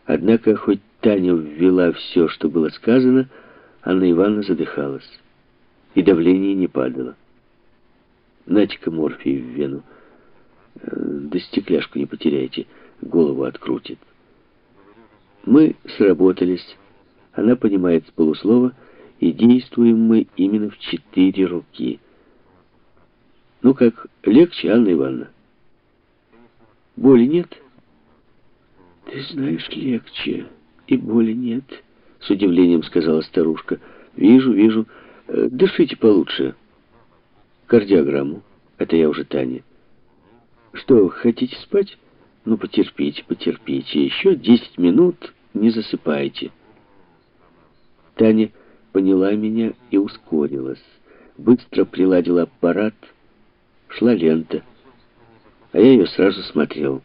Однако, хоть Таня ввела все, что было сказано, Анна Ивановна задыхалась, и давление не падало. «Нате-ка морфий в вену. Да стекляшку не потеряйте, голову открутит». Мы сработались, она понимает с полуслова, и действуем мы именно в 4 руки. Ну как, легче, Анна Ивановна? Боли нет? Ты знаешь, легче, и боли нет, с удивлением сказала старушка. Вижу, вижу. Дышите получше. Кардиограмму. Это я уже Таня. Что, хотите спать? Ну, потерпите, потерпите. Еще 10 минут, не засыпайте. Таня поняла меня и ускорилась. Быстро приладила аппарат. Шла лента. А я ее сразу смотрел.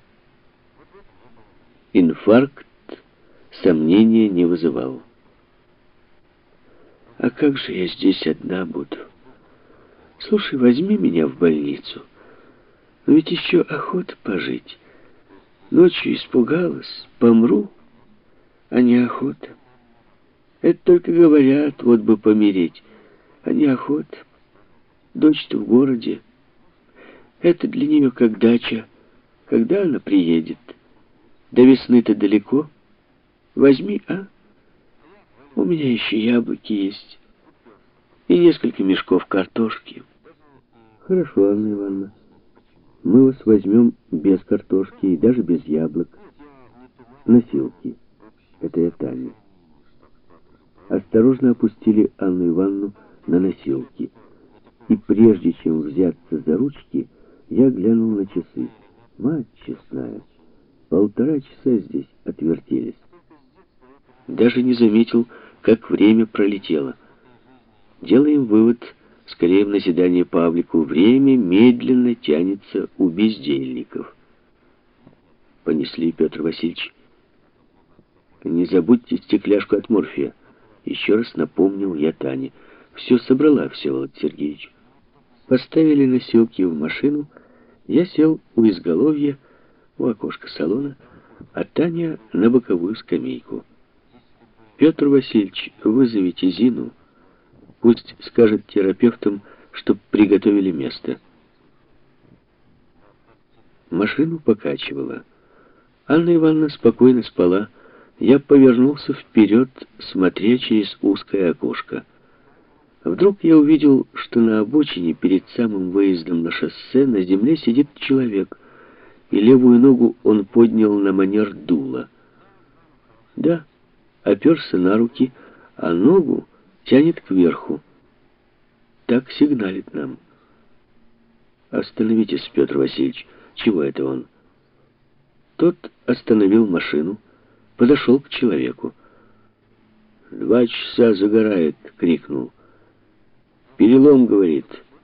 Инфаркт сомнения не вызывал. А как же я здесь одна буду? Слушай, возьми меня в больницу. Но ведь еще охота пожить. Ночью испугалась, помру, а не охота. Это только говорят, вот бы помереть, а не охота. Дочь-то в городе. Это для нее как дача. Когда она приедет? До весны-то далеко. Возьми, а? У меня еще яблоки есть. И несколько мешков картошки. Хорошо, Анна Ивановна. Мы вас возьмем без картошки и даже без яблок. Носилки. Это я Таня. Осторожно опустили Анну Ивановну на носилки. И прежде чем взяться за ручки, я глянул на часы. Мать честная, 1,5 часа здесь отвертелись. Даже не заметил, как время пролетело. Делаем вывод, скорее в назидание Павлику: время медленно тянется у бездельников. Понесли, Петр Васильевич. Не забудьте стекляшку от морфия. Еще раз напомнил я Тане. Все собрала, Всеволод Сергеевич. Поставили носилки в машину. Я сел у изголовья, у окошка салона, а Таня на боковую скамейку. Петр Васильевич, вызовите Зину. Пусть скажет терапевтам, чтоб приготовили место. Машину покачивало. Анна Ивановна спокойно спала. Я повернулся вперед, смотря через узкое окошко. Вдруг я увидел, что на обочине перед самым выездом на шоссе на земле сидит человек, и левую ногу он поднял на манер дула. Да, оперся на руки, а ногу тянет кверху. Так сигналит нам. «Остановитесь, Петр Васильевич. Чего это он?» Тот остановил машину, подошел к человеку. «2 часа загорает!» — крикнул. «Перелом, — говорит».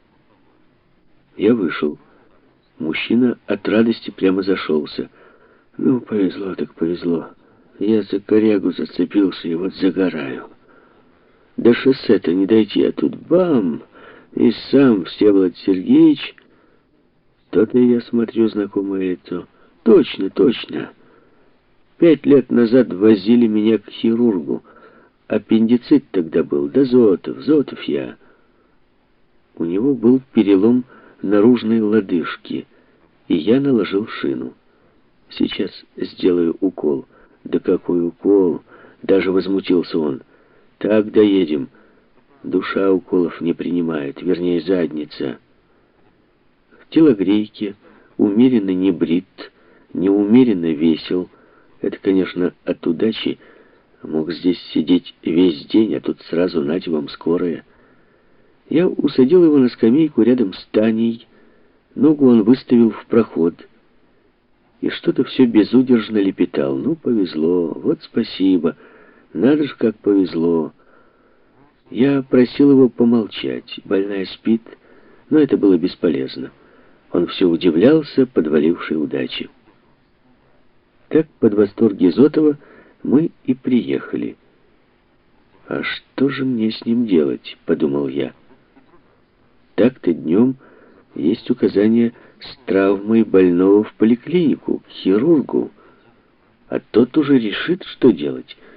Я вышел. Мужчина от радости прямо зашелся. «Ну, повезло так повезло. Я за корягу зацепился и вот загораю. До шоссе-то не дойти, а тут бам! И сам Всеволод Сергеевич. То-то я смотрю знакомое лицо. Точно, точно. 5 лет назад возили меня к хирургу. Аппендицит тогда был, да Зотов я». У него был перелом наружной лодыжки, и я наложил шину. «Сейчас сделаю укол». «Да какой укол?» — даже возмутился он. «Так доедем. Душа уколов не принимает, вернее, задница». В телогрейке, умеренно не брит, неумеренно весел. Это, конечно, от удачи. Мог здесь сидеть весь день, а тут сразу нате вам скорая. Я усадил его на скамейку рядом с Таней. Ногу он выставил в проход. И что-то все безудержно лепетал. «Ну, повезло, вот спасибо, надо же, как повезло». Я просил его помолчать. Больная спит, но это было бесполезно. Он все удивлялся подвалившей удаче. Так, под восторги Зотова, мы и приехали. «А что же мне с ним делать?» — подумал я. Так-то днем есть указание с травмой больного в поликлинику, к хирургу. а тот уже решит, что делать.